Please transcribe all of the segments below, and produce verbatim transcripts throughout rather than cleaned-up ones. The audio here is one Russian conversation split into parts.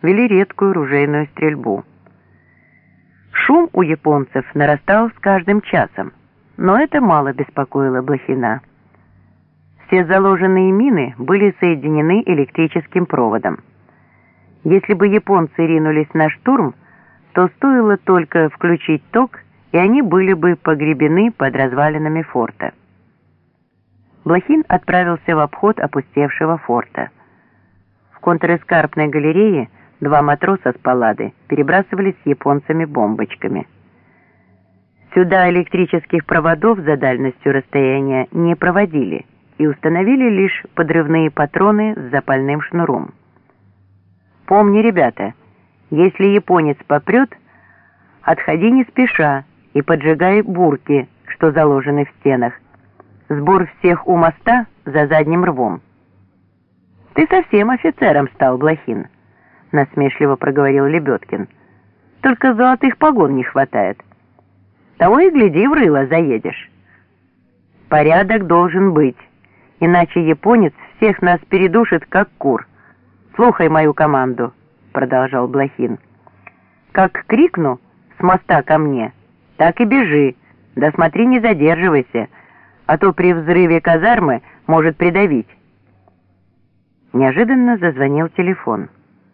вели редкую ружейную стрельбу. Шум у японцев нарастал с каждым часом, но это мало беспокоило Блохина. Все заложенные мины были соединены электрическим проводом. Если бы японцы ринулись на штурм, то стоило только включить ток, и они были бы погребены под развалинами форта. Блохин отправился в обход опустевшего форта. В контрэскарпной галерее два матроса с паллады перебрасывались с японцами бомбочками. Сюда электрических проводов за дальностью расстояния не проводили и установили лишь подрывные патроны с запальным шнуром. «Помни, ребята, если японец попрет, отходи не спеша и поджигай бурки, что заложены в стенах. Сбор всех у моста за задним рвом». «Ты совсем офицером стал, Блохин», — насмешливо проговорил Лебедкин. «Только золотых погон не хватает. Того и гляди, в рыло заедешь». «Порядок должен быть, иначе японец всех нас передушит, как кур. Слухай мою команду», — продолжал Блохин. «Как крикну с моста ко мне, так и бежи, да смотри, не задерживайся, а то при взрыве казармы может придавить». Неожиданно зазвонил телефон.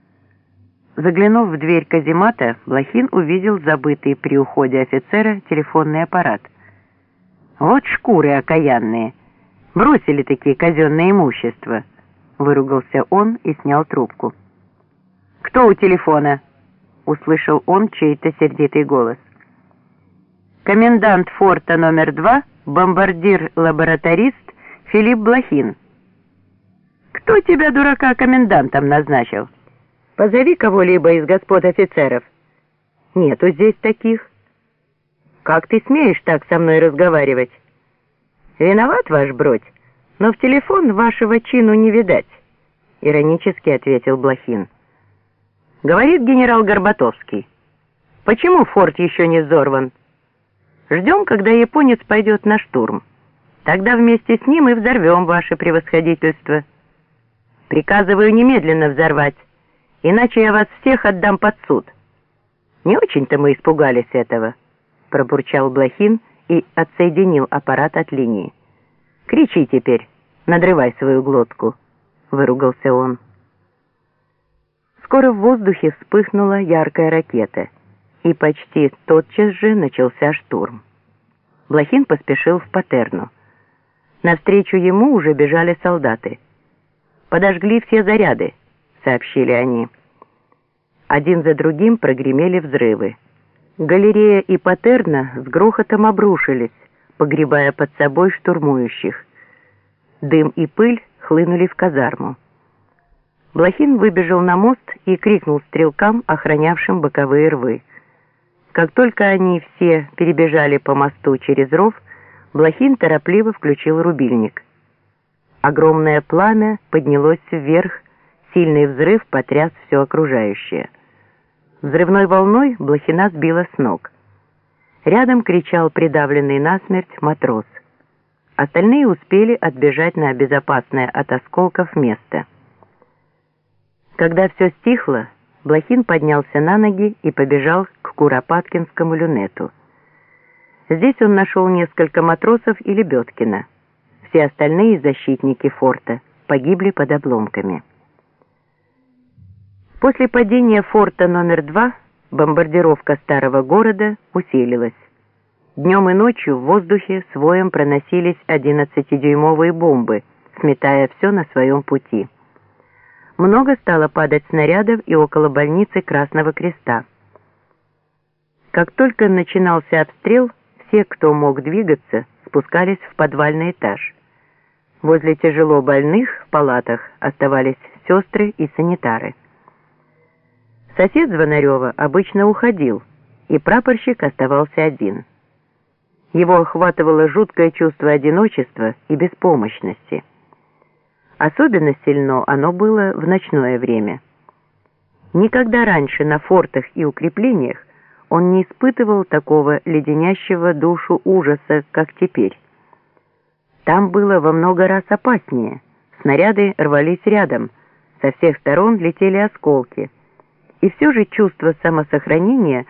Заглянув в дверь каземата, Блохин увидел забытый при уходе офицера телефонный аппарат. «Вот шкуры окаянные! Бросили такие казенное имущество!» — выругался он и снял трубку. «Кто у телефона?» — услышал он чей-то сердитый голос. «Комендант форта номер два, бомбардир-лабораторист Филипп Блохин». «Кто тебя, дурака, комендантом назначил? Позови кого-либо из господ офицеров». «Нету здесь таких». «Как ты смеешь так со мной разговаривать?» «Виноват, ваш бродь, но в телефон вашего чину не видать», — иронически ответил Блохин. «Говорит генерал Горбатовский. Почему форт еще не взорван? Ждем, когда японец пойдет на штурм. Тогда вместе с ним и взорвем ваше превосходительство. Приказываю немедленно взорвать, иначе я вас всех отдам под суд». «Не очень-то мы испугались этого», — пробурчал Блохин и отсоединил аппарат от линии. «Кричи теперь, надрывай свою глотку», — выругался он. Скоро в воздухе вспыхнула яркая ракета, и почти тотчас же начался штурм. Блохин поспешил в Патерну. Навстречу ему уже бежали солдаты. «Подожгли все заряды», — сообщили они. Один за другим прогремели взрывы. Галерея и Патерна с грохотом обрушились, погребая под собой штурмующих. Дым и пыль хлынули в казарму. Блохин выбежал на мост и крикнул стрелкам, охранявшим боковые рвы. Как только они все перебежали по мосту через ров, Блохин торопливо включил рубильник. Огромное пламя поднялось вверх, сильный взрыв потряс все окружающее. Взрывной волной Блохина сбило с ног. Рядом кричал придавленный насмерть матрос. Остальные успели отбежать на безопасное от осколков место. Когда все стихло, Блохин поднялся на ноги и побежал к Куропаткинскому люнету. Здесь он нашел несколько матросов и Лебедкина. Все остальные защитники форта погибли под обломками. После падения форта номер два бомбардировка старого города усилилась. Днем и ночью в воздухе с воем проносились одиннадцатидюймовые бомбы, сметая все на своем пути. Много стало падать снарядов и около больницы Красного Креста. Как только начинался обстрел, все, кто мог двигаться, спускались в подвальный этаж. Возле тяжело больных в палатах оставались сестры и санитары. Сосед Звонарева обычно уходил, и прапорщик оставался один. Его охватывало жуткое чувство одиночества и беспомощности. Особенно сильно оно было в ночное время. Никогда раньше на фортах и укреплениях он не испытывал такого леденящего душу ужаса, как теперь. Там было во много раз опаснее. Снаряды рвались рядом, со всех сторон летели осколки, И все же чувство самосохранения